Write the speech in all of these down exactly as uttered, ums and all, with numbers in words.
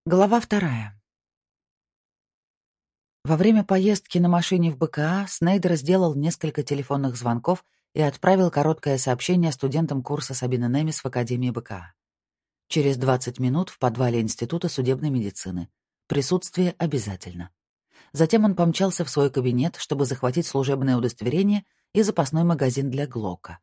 Глава вторая. Во время поездки на машине в БКА Снейдер сделал несколько телефонных звонков и отправил короткое сообщение студентам курса Сабины Немис в Академии БКА. Через двадцать минут в подвале Института судебной медицины. Присутствие обязательно. Затем он помчался в свой кабинет, чтобы захватить служебное удостоверение и запасной магазин для Глока.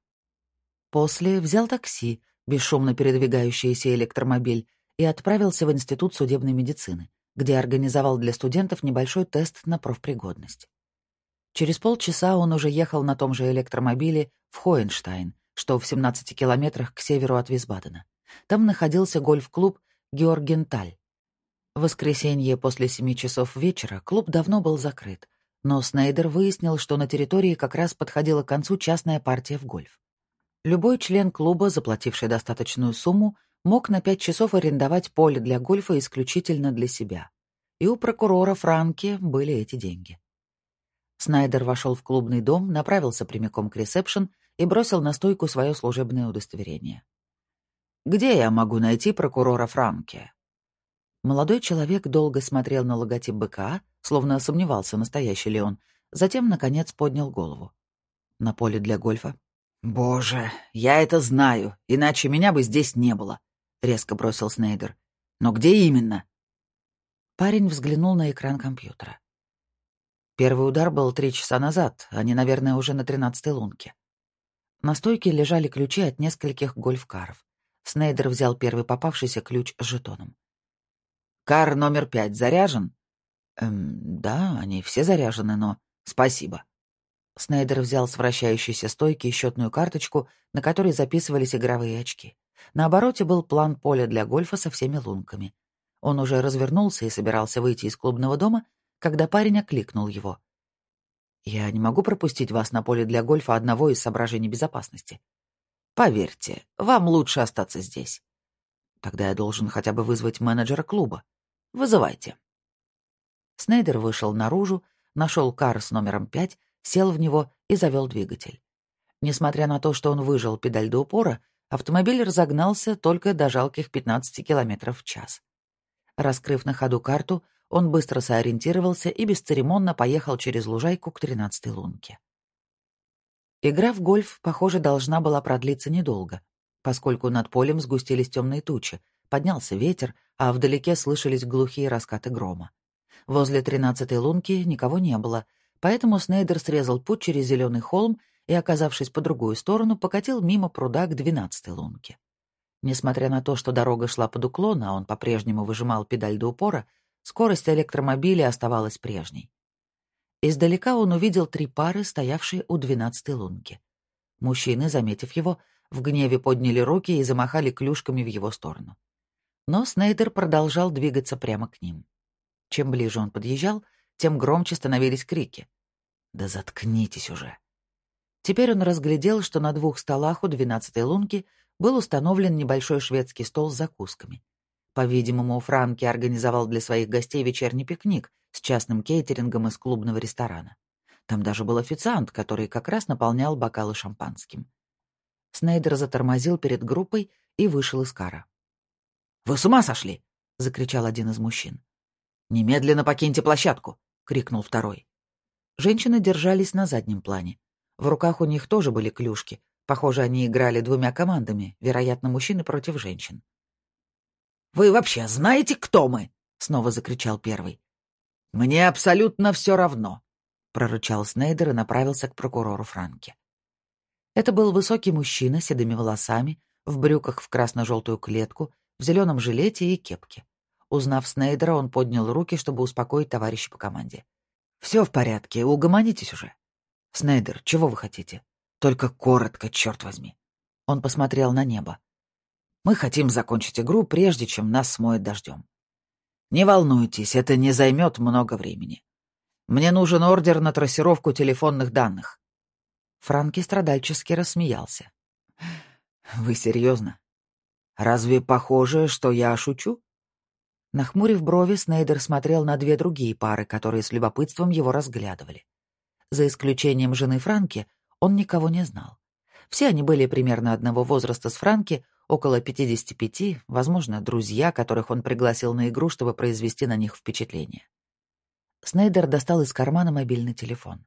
После взял такси, бесшумно передвигающийся электромобиль, и отправился в Институт судебной медицины, где организовал для студентов небольшой тест на профпригодность. Через полчаса он уже ехал на том же электромобиле в Хоенштайн, что в семнадцати километрах к северу от Висбадена. Там находился гольф-клуб «Георгенталь». В воскресенье после семи часов вечера клуб давно был закрыт, но Снейдер выяснил, что на территории как раз подходила к концу частная партия в гольф. Любой член клуба, заплативший достаточную сумму, мог на пять часов арендовать поле для гольфа исключительно для себя. И у прокурора Франки были эти деньги. Снайдер вошел в клубный дом, направился прямиком к ресепшн и бросил на стойку свое служебное удостоверение. «Где я могу найти прокурора Франки?» Молодой человек долго смотрел на логотип БКА, словно сомневался, настоящий ли он, затем, наконец, поднял голову. «На поле для гольфа?» «Боже, я это знаю, иначе меня бы здесь не было», — резко бросил Снейдер. «Но где именно?» Парень взглянул на экран компьютера. Первый удар был три часа назад, они, наверное, уже на тринадцатой лунке. На стойке лежали ключи от нескольких гольф-каров. Снейдер взял первый попавшийся ключ с жетоном. «Кар номер пять заряжен?» «Эм, да, они все заряжены, но...» «Спасибо». Снейдер взял с вращающейся стойки счетную карточку, на которой записывались игровые очки. На обороте был план поля для гольфа со всеми лунками. Он уже развернулся и собирался выйти из клубного дома, когда парень окликнул его. «Я не могу пропустить вас на поле для гольфа одного из соображений безопасности. Поверьте, вам лучше остаться здесь. Тогда я должен хотя бы вызвать менеджера клуба. Вызывайте». Снейдер вышел наружу, нашел кар с номером пять, сел в него и завел двигатель. Несмотря на то, что он выжал педаль до упора, автомобиль разогнался только до жалких пятнадцати километров в час. Раскрыв на ходу карту, он быстро сориентировался и бесцеремонно поехал через лужайку к тринадцатой лунке. Игра в гольф, похоже, должна была продлиться недолго, поскольку над полем сгустились темные тучи, поднялся ветер, а вдалеке слышались глухие раскаты грома. Возле тринадцатой лунки никого не было, поэтому Снейдер срезал путь через зеленый холм и, оказавшись по другую сторону, покатил мимо пруда к двенадцатой лунке. Несмотря на то, что дорога шла под уклон, а он по-прежнему выжимал педаль до упора, скорость электромобиля оставалась прежней. Издалека он увидел три пары, стоявшие у двенадцатой лунки. Мужчины, заметив его, в гневе подняли руки и замахали клюшками в его сторону. Но Снейдер продолжал двигаться прямо к ним. Чем ближе он подъезжал, тем громче становились крики. «Да заткнитесь уже!» Теперь он разглядел, что на двух столах у двенадцатой лунки был установлен небольшой шведский стол с закусками. По-видимому, Франки организовал для своих гостей вечерний пикник с частным кейтерингом из клубного ресторана. Там даже был официант, который как раз наполнял бокалы шампанским. Снейдер затормозил перед группой и вышел из кара. «Вы с ума сошли!» — закричал один из мужчин. «Немедленно покиньте площадку!» — крикнул второй. Женщины держались на заднем плане. В руках у них тоже были клюшки. Похоже, они играли двумя командами, вероятно, мужчины против женщин. «Вы вообще знаете, кто мы?» — снова закричал первый. «Мне абсолютно все равно», — прорычал Снейдер и направился к прокурору Франки. Это был высокий мужчина с седыми волосами, в брюках в красно-желтую клетку, в зеленом жилете и кепке. Узнав Снейдера, он поднял руки, чтобы успокоить товарища по команде. «Все в порядке, угомонитесь уже». «Снейдер, чего вы хотите?» «Только коротко, черт возьми». Он посмотрел на небо. «Мы хотим закончить игру, прежде чем нас смоет дождем. Не волнуйтесь, это не займет много времени. Мне нужен ордер на трассировку телефонных данных». Франки страдальчески рассмеялся. «Вы серьезно? Разве похоже, что я шучу?» Нахмурив брови, Снейдер смотрел на две другие пары, которые с любопытством его разглядывали. За исключением жены Франки, он никого не знал. Все они были примерно одного возраста с Франки, около пятидесяти пяти, возможно, друзья, которых он пригласил на игру, чтобы произвести на них впечатление. Снейдер достал из кармана мобильный телефон.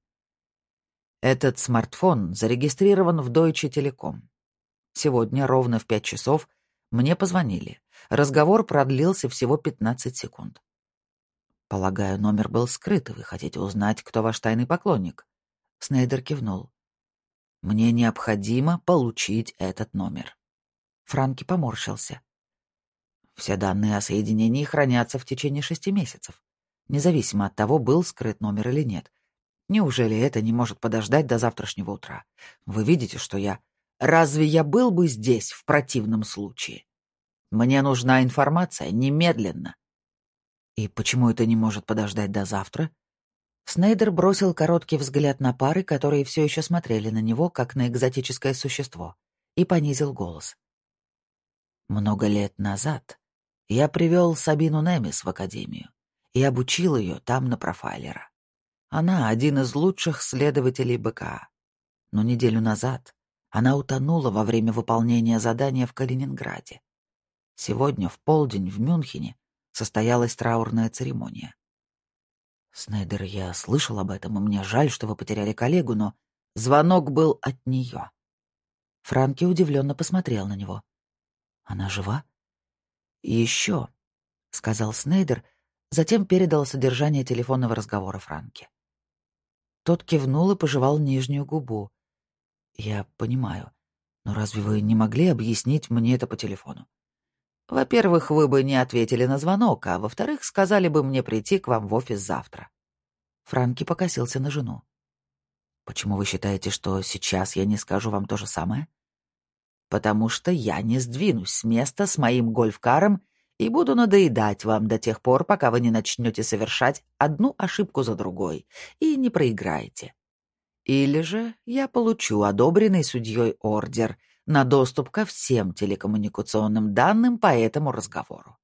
Этот смартфон зарегистрирован в Deutsche Telekom. Сегодня ровно в пять часов мне позвонили. Разговор продлился всего пятнадцать секунд. Полагаю, номер был скрыт, и вы хотите узнать, кто ваш тайный поклонник? Снейдер кивнул. Мне необходимо получить этот номер. Франки поморщился. Все данные о соединении хранятся в течение шести месяцев, независимо от того, был скрыт номер или нет. Неужели это не может подождать до завтрашнего утра? Вы видите, что я... Разве я был бы здесь в противном случае? Мне нужна информация немедленно. И почему это не может подождать до завтра? Снейдер бросил короткий взгляд на пары, которые все еще смотрели на него, как на экзотическое существо, и понизил голос. Много лет назад я привел Сабину Немис в академию и обучил ее там на профайлера. Она один из лучших следователей БКА. Но неделю назад она утонула во время выполнения задания в Калининграде. Сегодня в полдень в Мюнхене состоялась траурная церемония. Снейдер, я слышал об этом, и мне жаль, что вы потеряли коллегу, но звонок был от нее. Франки удивленно посмотрел на него. Она жива? Еще, сказал Снейдер, затем передал содержание телефонного разговора Франки. Тот кивнул и пожевал нижнюю губу. Я понимаю, но разве вы не могли объяснить мне это по телефону? Во-первых, вы бы не ответили на звонок, а во-вторых, сказали бы мне прийти к вам в офис завтра. Франки покосился на жену. Почему вы считаете, что сейчас я не скажу вам то же самое? Потому что я не сдвинусь с места с моим гольфкаром и буду надоедать вам до тех пор, пока вы не начнете совершать одну ошибку за другой и не проиграете. Или же я получу одобренный судьей ордер на доступ ко всем телекоммуникационным данным по этому разговору.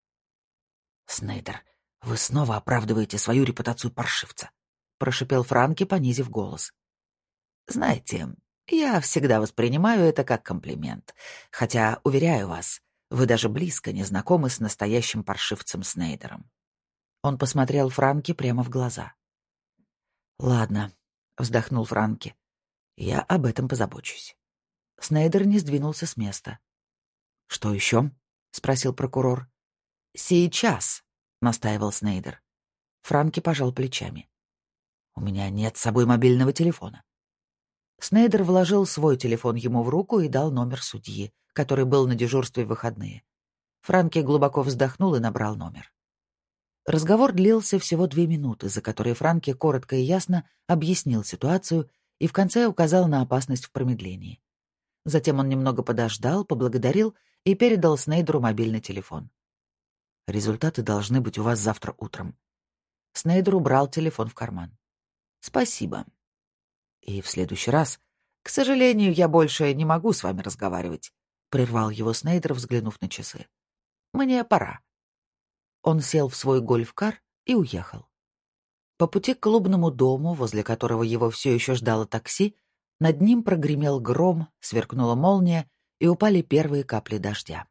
«Снейдер, вы снова оправдываете свою репутацию паршивца», — прошипел Франки, понизив голос. «Знаете, я всегда воспринимаю это как комплимент, хотя, уверяю вас, вы даже близко не знакомы с настоящим паршивцем Снейдером». Он посмотрел Франки прямо в глаза. «Ладно», — вздохнул Франки, — «я об этом позабочусь». Снейдер не сдвинулся с места. «Что еще?» — спросил прокурор. «Сейчас», — настаивал Снейдер. Франки пожал плечами. «У меня нет с собой мобильного телефона». Снейдер вложил свой телефон ему в руку и дал номер судьи, который был на дежурстве в выходные. Франки глубоко вздохнул и набрал номер. Разговор длился всего две минуты, за которые Франки коротко и ясно объяснил ситуацию и в конце указал на опасность в промедлении. Затем он немного подождал, поблагодарил и передал Снейдеру мобильный телефон. «Результаты должны быть у вас завтра утром». Снейдер убрал телефон в карман. «Спасибо. И в следующий раз, к сожалению, я больше не могу с вами разговаривать», — прервал его Снейдер, взглянув на часы. «Мне пора». Он сел в свой гольф-кар и уехал. По пути к клубному дому, возле которого его все еще ждало такси, над ним прогремел гром, сверкнула молния, и упали первые капли дождя.